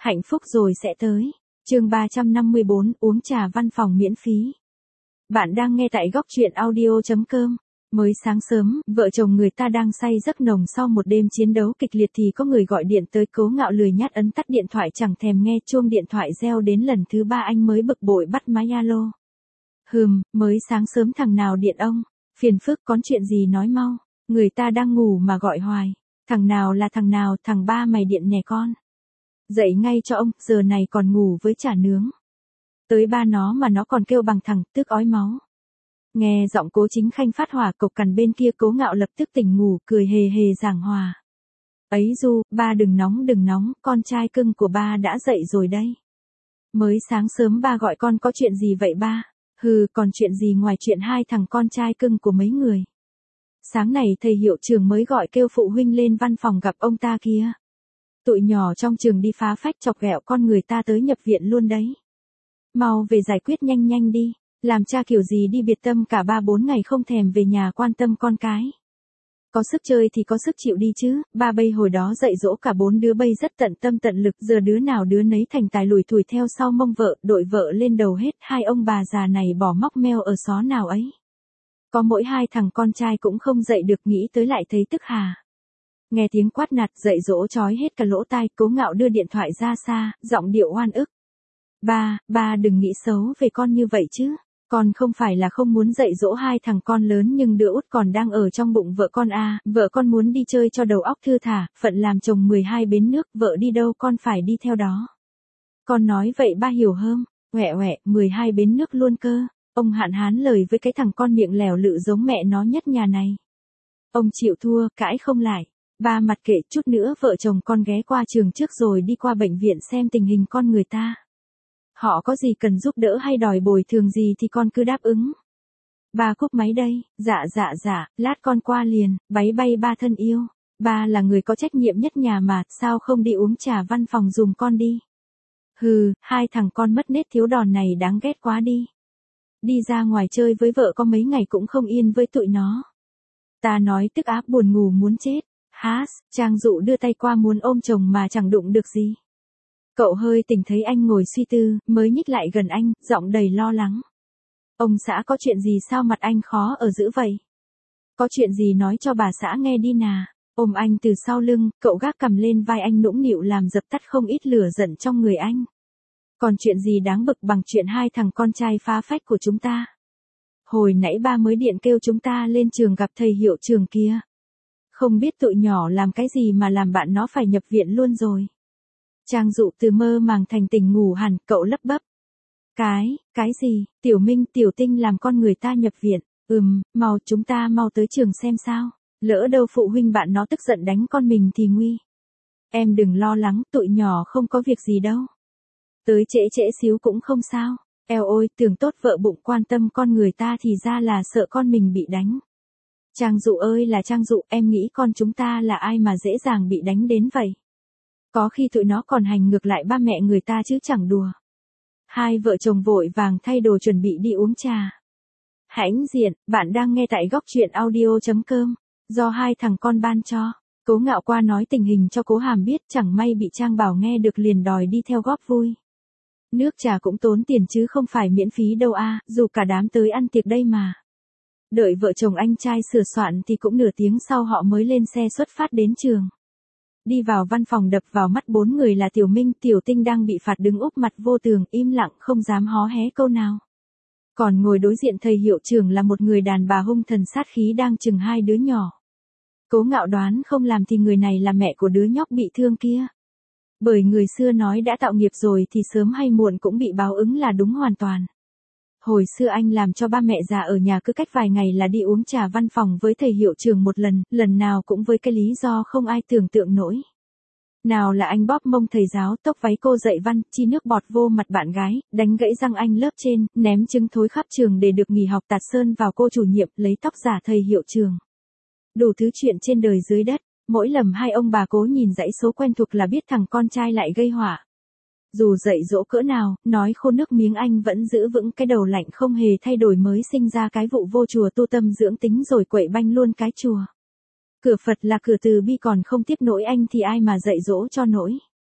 Hạnh phúc rồi sẽ tới. Chương 354, uống trà văn phòng miễn phí. Bạn đang nghe tại góc truyện audio.com. Mới sáng sớm, vợ chồng người ta đang say giấc nồng sau một đêm chiến đấu kịch liệt thì có người gọi điện tới. Cố Ngạo lười nhác ấn tắt điện thoại chẳng thèm nghe, chuông điện thoại reo đến lần thứ 3 anh mới bực bội bắt máy alo. Mới sáng sớm thằng nào điện ông? Phiền phức, có chuyện gì nói mau. Người ta đang ngủ mà gọi hoài. Thằng nào là thằng nào? Thằng ba mày điện nè con. Dậy ngay cho ông, giờ này còn ngủ với chả nướng. Tới ba nó mà nó còn kêu bằng thằng, tức ói máu. Nghe giọng Cố Chính Khanh phát hỏa cộc cằn bên kia, Cố Ngạo lập tức tỉnh ngủ, cười hề hề giảng hòa. Ấy du, ba đừng nóng, con trai cưng của ba đã dậy rồi đây. Mới sáng sớm ba gọi con có chuyện gì vậy ba? Còn chuyện gì ngoài chuyện hai thằng con trai cưng của mấy người. Sáng này thầy hiệu trưởng mới gọi kêu phụ huynh lên văn phòng gặp ông ta kia. Tụi nhỏ trong trường đi phá phách chọc ghẹo con người ta tới nhập viện luôn đấy. Mau về giải quyết nhanh đi, làm cha kiểu gì đi biệt tâm cả 3-4 ngày không thèm về nhà quan tâm con cái. Có sức chơi thì có sức chịu đi chứ, ba bây hồi đó dạy dỗ cả 4 đứa bây rất tận tâm tận lực, giờ đứa nào đứa nấy thành tài lủi thủi theo sau mông vợ, đội vợ lên đầu hết, hai ông bà già này bỏ móc meo ở xó nào ấy. Có mỗi hai thằng con trai cũng không dạy được, nghĩ tới lại thấy tức hà. Nghe tiếng quát nạt dạy dỗ chói hết cả lỗ tai, Cố Ngạo đưa điện thoại ra xa, giọng điệu oan ức. Ba đừng nghĩ xấu về con như vậy chứ. Con không phải là không muốn dạy dỗ hai thằng con lớn, nhưng đứa út còn đang ở trong bụng vợ con à, vợ con muốn đi chơi cho đầu óc thư thả, phận làm chồng 12 bến nước, vợ đi đâu con phải đi theo đó. Con nói vậy ba hiểu không? 12 bến nước luôn cơ. Ông hạn hán lời với cái thằng con miệng lèo lự giống mẹ nó nhất nhà này. Ông chịu thua, cãi không lại. Ba mặc kệ, chút nữa vợ chồng con ghé qua trường trước rồi đi qua bệnh viện xem tình hình con người ta. Họ có gì cần giúp đỡ hay đòi bồi thường gì thì con cứ đáp ứng. Ba cúp máy đây. Dạ, lát con qua liền, bái bay ba thân yêu. Ba là người có trách nhiệm nhất nhà mà, sao không đi uống trà văn phòng giùm con đi. Hai thằng con mất nết thiếu đòn này đáng ghét quá đi. Đi ra ngoài chơi với vợ có mấy ngày cũng không yên với tụi nó. Ta nói tức áp buồn ngủ muốn chết. Trang Dụ đưa tay qua muốn ôm chồng mà chẳng đụng được gì. Cậu hơi tỉnh thấy anh ngồi suy tư, mới nhích lại gần anh, giọng đầy lo lắng. Ông xã có chuyện gì sao mặt anh khó ở dữ vậy? Có chuyện gì nói cho bà xã nghe đi nà. Ôm anh từ sau lưng, cậu gác cằm lên vai anh nũng nịu làm dập tắt không ít lửa giận trong người anh. Còn chuyện gì đáng bực bằng chuyện hai thằng con trai phá phách của chúng ta? Hồi nãy ba mới điện kêu chúng ta lên trường gặp thầy hiệu trưởng kia. Không biết tụi nhỏ làm cái gì mà làm bạn nó phải nhập viện luôn rồi. Trang Dụ từ mơ màng thành tỉnh ngủ hẳn, cậu lấp bấp. Cái gì? Tiểu Minh, Tiểu Tinh làm con người ta nhập viện. Chúng ta mau tới trường xem sao. Lỡ đâu phụ huynh bạn nó tức giận đánh con mình thì nguy. Em đừng lo lắng, tụi nhỏ không có việc gì đâu. Tới trễ xíu cũng không sao. Eo ôi, tưởng tốt vợ bụng quan tâm con người ta thì ra là sợ con mình bị đánh. Trang Dụ ơi là Trang Dụ, em nghĩ con chúng ta là ai mà dễ dàng bị đánh đến vậy. Có khi tụi nó còn hành ngược lại ba mẹ người ta chứ chẳng đùa. Hai vợ chồng vội vàng thay đồ chuẩn bị đi uống trà. Hãnh diện, bạn đang nghe tại góc truyện audio.com, do hai thằng con ban cho. Cố Ngạo qua nói tình hình cho Cố Hàm biết, chẳng may bị Trang Bảo nghe được liền đòi đi theo góp vui. Nước trà cũng tốn tiền chứ không phải miễn phí đâu à, dù cả đám tới ăn tiệc đây mà. Đợi vợ chồng anh trai sửa soạn thì cũng nửa tiếng sau họ mới lên xe xuất phát đến trường. Đi vào văn phòng đập vào mắt 4 người là Tiểu Minh, Tiểu Tinh đang bị phạt đứng úp mặt vô tường, im lặng không dám hó hé câu nào. Còn ngồi đối diện thầy hiệu trưởng là một người đàn bà hung thần sát khí đang chừng hai đứa nhỏ. Cố Ngạo đoán không làm thì người này là mẹ của đứa nhóc bị thương kia. Bởi người xưa nói đã tạo nghiệp rồi thì sớm hay muộn cũng bị báo ứng là đúng hoàn toàn. Hồi xưa anh làm cho ba mẹ già ở nhà cứ cách vài ngày là đi uống trà văn phòng với thầy hiệu trưởng một lần nào cũng với cái lý do không ai tưởng tượng nổi. Nào là anh bóp mông thầy giáo, tốc váy cô dạy văn, chi nước bọt vô mặt bạn gái, đánh gãy răng anh lớp trên, ném trứng thối khắp trường để được nghỉ học, tạt sơn vào cô chủ nhiệm, lấy tóc giả thầy hiệu trưởng. Đủ thứ chuyện trên đời dưới đất, mỗi lầm hai ông bà Cố nhìn dãy số quen thuộc là biết thằng con trai lại gây họa. Dù dạy dỗ cỡ nào, nói khô nước miếng anh vẫn giữ vững cái đầu lạnh không hề thay đổi, mới sinh ra cái vụ vô chùa tu tâm dưỡng tính rồi quậy banh luôn cái chùa. Cửa Phật là cửa từ bi, còn không tiếp nổi anh thì ai mà dạy dỗ cho nổi.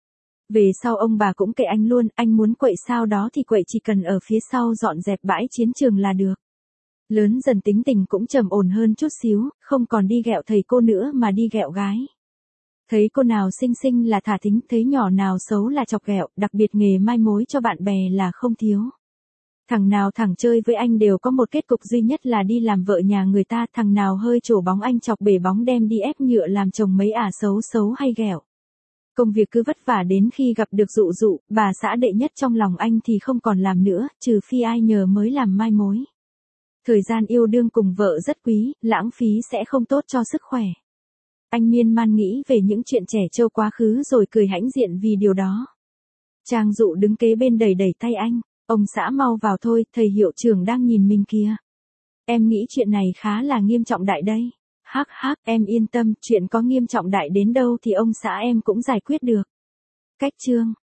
Về sau ông bà cũng kệ anh luôn, anh muốn quậy sao đó thì quậy, chỉ cần ở phía sau dọn dẹp bãi chiến trường là được. Lớn dần tính tình cũng trầm ổn hơn chút xíu, không còn đi ghẹo thầy cô nữa mà đi ghẹo gái. Thấy cô nào xinh xinh là thả thính, thấy nhỏ nào xấu là chọc ghẹo, đặc biệt nghề mai mối cho bạn bè là không thiếu. Thằng nào thẳng chơi với anh đều có một kết cục duy nhất là đi làm vợ nhà người ta, thằng nào hơi trổ bóng anh chọc bể bóng đem đi ép nhựa làm chồng mấy ả xấu xấu hay ghẹo. Công việc cứ vất vả đến khi gặp được dụ dụ, bà xã đệ nhất trong lòng anh thì không còn làm nữa, trừ phi ai nhờ mới làm mai mối. Thời gian yêu đương cùng vợ rất quý, lãng phí sẽ không tốt cho sức khỏe. Anh miên man nghĩ về những chuyện trẻ trâu quá khứ rồi cười hãnh diện vì điều đó. Trang Dụ đứng kế bên đẩy đẩy tay anh, ông xã mau vào thôi, thầy hiệu trưởng đang nhìn mình kìa. Em nghĩ chuyện này khá là nghiêm trọng đại đây. Hắc hắc, em yên tâm, chuyện có nghiêm trọng đại đến đâu thì ông xã em cũng giải quyết được. Cách chương